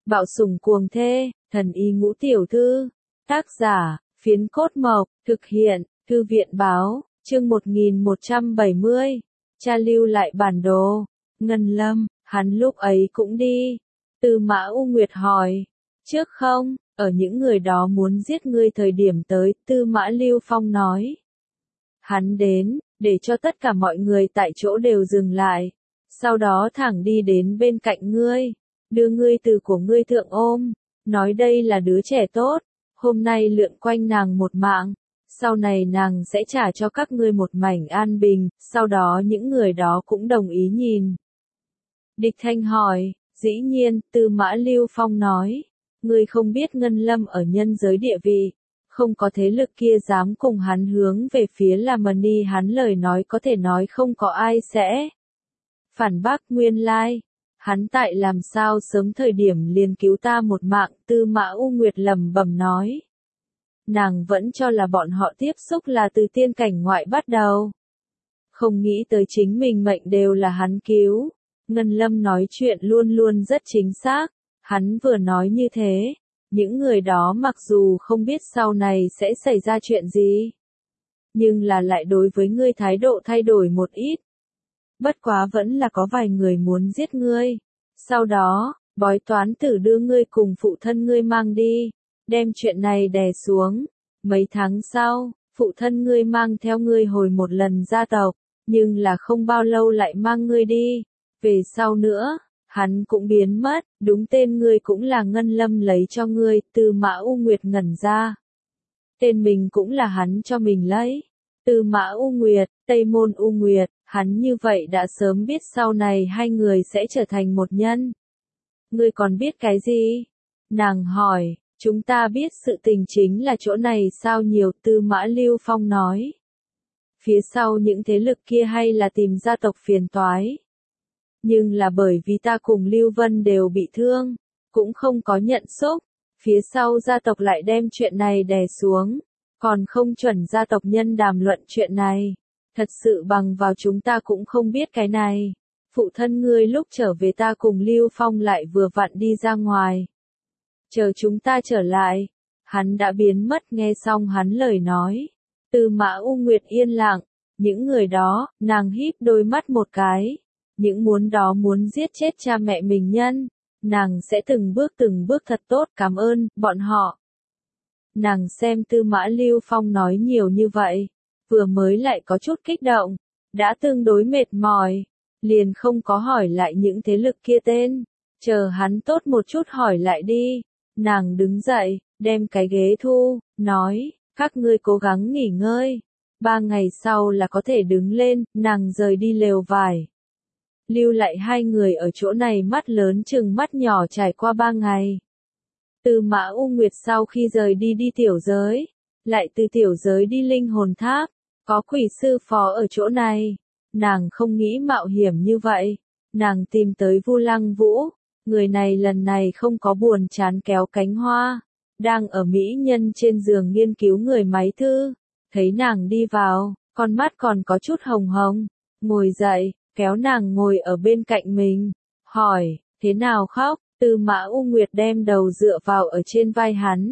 Bạo sủng cuồng thê, thần y ngũ tiểu thư. Tác giả, Phiến Cốt Mộc, thực hiện, Thư viện báo, chương 1170. Cha lưu lại bản đồ. Ngân Lâm, hắn lúc ấy cũng đi. Tư Mã U Nguyệt hỏi. Trước không, ở những người đó muốn giết ngươi thời điểm tới, Tư Mã Lưu Phong nói. Hắn đến, để cho tất cả mọi người tại chỗ đều dừng lại. Sau đó thẳng đi đến bên cạnh ngươi, đưa ngươi từ của ngươi thượng ôm, nói đây là đứa trẻ tốt, hôm nay lượn quanh nàng một mạng, sau này nàng sẽ trả cho các ngươi một mảnh an bình, sau đó những người đó cũng đồng ý nhìn. Địch Thanh hỏi, dĩ nhiên, Tư Mã Lưu Phong nói, ngươi không biết Ngân Lâm ở nhân giới địa vị, không có thế lực kia dám cùng hắn hướng về phía La Mani, hắn lời nói có thể nói không có ai sẽ phản bác. Nguyên lai, hắn tại làm sao sớm thời điểm liền cứu ta một mạng. Tư Mã U Nguyệt lẩm bẩm nói. Nàng vẫn cho là bọn họ tiếp xúc là từ tiên cảnh ngoại bắt đầu. Không nghĩ tới chính mình mệnh đều là hắn cứu. Ngân Lâm nói chuyện luôn luôn rất chính xác. Hắn vừa nói như thế, những người đó mặc dù không biết sau này sẽ xảy ra chuyện gì, nhưng là lại đối với ngươi thái độ thay đổi một ít. Bất quá vẫn là có vài người muốn giết ngươi. Sau đó, bói toán tử đưa ngươi cùng phụ thân ngươi mang đi, đem chuyện này đè xuống. Mấy tháng sau, phụ thân ngươi mang theo ngươi hồi một lần gia tộc, nhưng là không bao lâu lại mang ngươi đi. Về sau nữa, hắn cũng biến mất, đúng tên ngươi cũng là Ngân Lâm lấy cho ngươi. Tư Mã U Nguyệt ngẩn ra. Tên mình cũng là hắn cho mình lấy. Tư Mã U Nguyệt, Tây Môn U Nguyệt, hắn như vậy đã sớm biết sau này hai người sẽ trở thành một nhân. Ngươi còn biết cái gì? Nàng hỏi, chúng ta biết sự tình chính là chỗ này sao nhiều. Tư Mã Lưu Phong nói. Phía sau những thế lực kia hay là tìm gia tộc phiền toái. Nhưng là bởi vì ta cùng Lưu Vân đều bị thương, cũng không có nhận xúc, phía sau gia tộc lại đem chuyện này đè xuống, còn không chuẩn gia tộc nhân đàm luận chuyện này. Thật sự bằng vào chúng ta cũng không biết cái này. Phụ thân ngươi lúc trở về ta cùng Lưu Phong lại vừa vặn đi ra ngoài. Chờ chúng ta trở lại, hắn đã biến mất. Nghe xong hắn lời nói, Tư Mã U Nguyệt yên lặng. Những người đó, nàng híp đôi mắt một cái. Những muốn giết chết cha mẹ mình nhân, nàng sẽ từng bước thật tốt cảm ơn bọn họ. Nàng xem Tư Mã Lưu Phong nói nhiều như vậy, vừa mới lại có chút kích động, đã tương đối mệt mỏi, liền không có hỏi lại những thế lực kia tên, chờ hắn tốt một chút hỏi lại đi. Nàng đứng dậy, đem cái ghế thu, nói, các ngươi cố gắng nghỉ ngơi, 3 ngày sau là có thể đứng lên. Nàng rời đi lều vải, lưu lại hai người ở chỗ này mắt lớn chừng mắt nhỏ trải qua 3 ngày. Tư Mã U Nguyệt sau khi rời đi tiểu giới, lại từ tiểu giới đi linh hồn tháp, có quỷ sư phó ở chỗ này. Nàng không nghĩ mạo hiểm như vậy, nàng tìm tới Vu Lăng Vũ, người này lần này không có buồn chán kéo cánh hoa, đang ở mỹ nhân trên giường nghiên cứu người máy thư, thấy nàng đi vào, con mắt còn có chút hồng hồng, ngồi dậy, kéo nàng ngồi ở bên cạnh mình, hỏi, thế nào khóc? Tư Mã U Nguyệt đem đầu dựa vào ở trên vai hắn.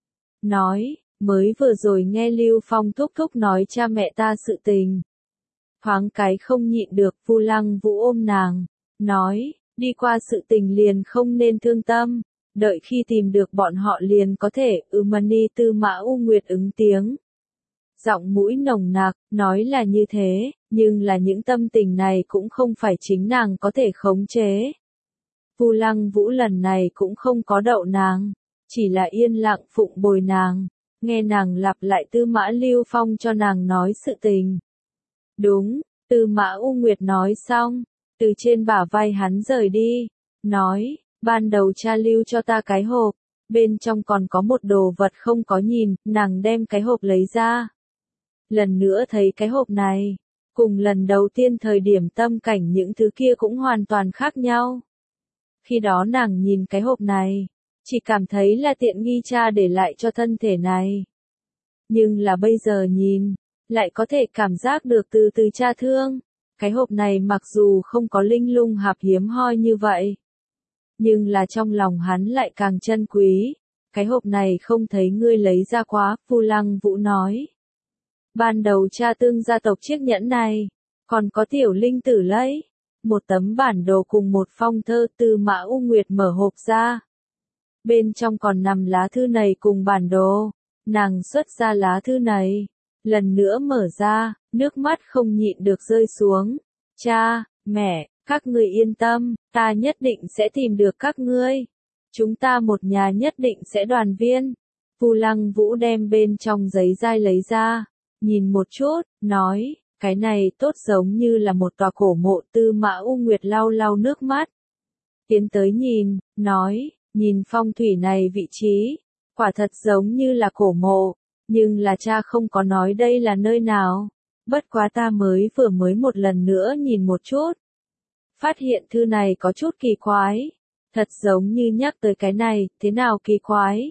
Nói, mới vừa rồi nghe Lưu Phong thúc thúc nói cha mẹ ta sự tình. Thoáng cái không nhịn được. Vu Lăng Vũ ôm nàng, nói, đi qua sự tình liền không nên thương tâm, đợi khi tìm được bọn họ liền có thể. Mani. Tư Mã U Nguyệt ứng tiếng. Giọng mũi nồng nặc, nói là như thế, nhưng là những tâm tình này cũng không phải chính nàng có thể khống chế. Vu Lăng Vũ lần này cũng không có đậu nàng, chỉ là yên lặng phụng bồi nàng, nghe nàng lặp lại Tư Mã Lưu Phong cho nàng nói sự tình. Đúng, Tư Mã U Nguyệt nói xong, từ trên bả vai hắn rời đi, nói, ban đầu cha lưu cho ta cái hộp, bên trong còn có một đồ vật không có nhìn. Nàng đem cái hộp lấy ra. Lần nữa thấy cái hộp này, cùng lần đầu tiên thời điểm tâm cảnh những thứ kia cũng hoàn toàn khác nhau. Khi đó nàng nhìn cái hộp này, chỉ cảm thấy là tiện nghi cha để lại cho thân thể này. Nhưng là bây giờ nhìn, lại có thể cảm giác được từ cha thương. Cái hộp này mặc dù không có linh lung hạp hiếm hoi như vậy, nhưng là trong lòng hắn lại càng trân quý. Cái hộp này không thấy ngươi lấy ra quá, Vu Lăng Vũ nói. Ban đầu cha tương gia tộc chiếc nhẫn này, còn có tiểu linh tử lấy. Một tấm bản đồ cùng một phong thơ. Tư Mã U Nguyệt mở hộp ra. Bên trong còn nằm lá thư này cùng bản đồ. Nàng xuất ra lá thư này. Lần nữa mở ra, nước mắt không nhịn được rơi xuống. Cha, mẹ, các ngươi yên tâm, ta nhất định sẽ tìm được các ngươi. Chúng ta một nhà nhất định sẽ đoàn viên. Vu Lăng Vũ đem bên trong giấy dai lấy ra, nhìn một chút, nói, cái này tốt giống như là một tòa cổ mộ. Tư Mã U Nguyệt lau lau nước mắt. Tiến tới nhìn, nói, nhìn phong thủy này vị trí, quả thật giống như là cổ mộ, nhưng là cha không có nói đây là nơi nào. Bất quá ta vừa mới một lần nữa nhìn một chút. Phát hiện thư này có chút kỳ quái. Thật giống như nhắc tới cái này, thế nào kỳ quái?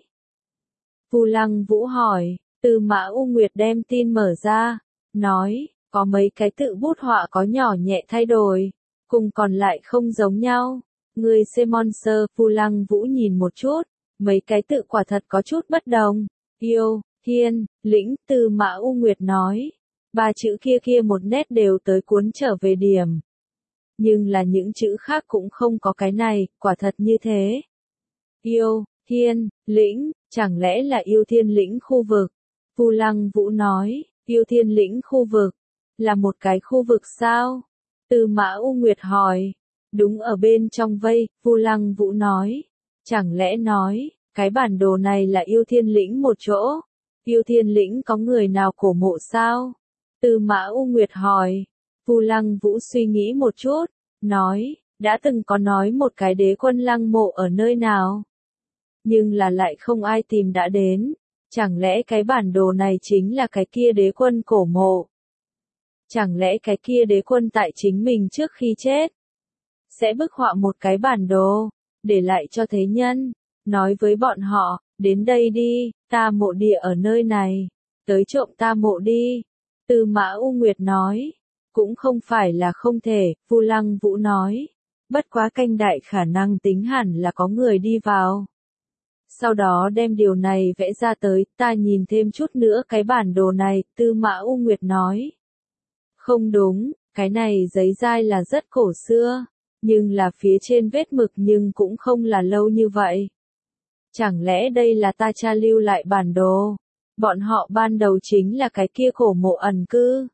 Vu Lăng Vũ hỏi, Tư Mã U Nguyệt đem tin mở ra, nói, có mấy cái tự bút họa có nhỏ nhẹ thay đổi, cùng còn lại không giống nhau. Người xem sơ. Vu Lăng Vũ nhìn một chút, mấy cái tự quả thật có chút bất đồng. Yêu, thiên, lĩnh. Tư Mã U Nguyệt nói, ba chữ kia một nét đều tới cuốn trở về điểm. Nhưng là những chữ khác cũng không có cái này, quả thật như thế. Yêu, thiên, lĩnh, chẳng lẽ là yêu thiên lĩnh khu vực? Vu Lăng Vũ nói, yêu thiên lĩnh khu vực, là một cái khu vực sao? Tư Mã U Nguyệt hỏi, đúng ở bên trong vây. Vu Lăng Vũ nói, chẳng lẽ nói, cái bản đồ này là yêu thiên lĩnh một chỗ? Yêu thiên lĩnh có người nào cổ mộ sao? Tư Mã U Nguyệt hỏi. Vu Lăng Vũ suy nghĩ một chút, nói, đã từng có nói một cái đế quân lăng mộ ở nơi nào. Nhưng là lại không ai tìm đã đến. Chẳng lẽ cái bản đồ này chính là cái kia đế quân cổ mộ? Chẳng lẽ cái kia đế quân tại chính mình trước khi chết sẽ bức họa một cái bản đồ, để lại cho thế nhân, nói với bọn họ, đến đây đi, ta mộ địa ở nơi này, tới trộm ta mộ đi. Tư Mã U Nguyệt nói, cũng không phải là không thể. Vu Lăng Vũ nói, bất quá canh đại khả năng tính hẳn là có người đi vào. Sau đó đem điều này vẽ ra tới, ta nhìn thêm chút nữa cái bản đồ này. Tư Mã U Nguyệt nói, không đúng, cái này giấy dai là rất cổ xưa, nhưng là phía trên vết mực nhưng cũng không là lâu như vậy. Chẳng lẽ đây là ta cha lưu lại bản đồ? Bọn họ ban đầu chính là cái kia cổ mộ ẩn cư.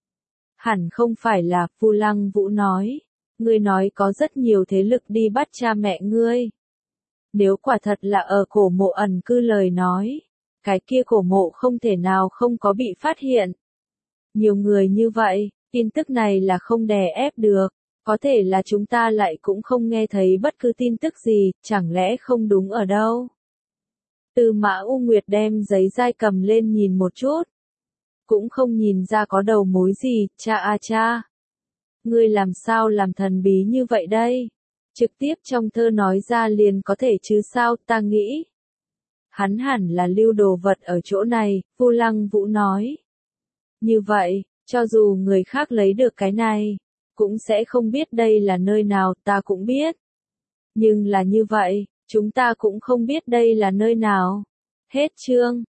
Hẳn không phải là. Vu Lăng Vũ nói, ngươi nói có rất nhiều thế lực đi bắt cha mẹ ngươi. Nếu quả thật là ở cổ mộ ẩn cư lời nói, cái kia cổ mộ không thể nào không có bị phát hiện. Nhiều người như vậy, tin tức này là không đè ép được, có thể là chúng ta lại cũng không nghe thấy bất cứ tin tức gì, chẳng lẽ không đúng ở đâu. Tư Mã U Nguyệt đem giấy dai cầm lên nhìn một chút. Cũng không nhìn ra có đầu mối gì. Cha a cha, ngươi làm sao làm thần bí như vậy đây? Trực tiếp trong thơ nói ra liền có thể chứ sao? Ta nghĩ hắn hẳn là lưu đồ vật ở chỗ này. Vu Lăng Vũ nói, như vậy, cho dù người khác lấy được cái này, cũng sẽ không biết đây là nơi nào. Ta cũng biết, nhưng là như vậy, chúng ta cũng không biết đây là nơi nào. Hết chương.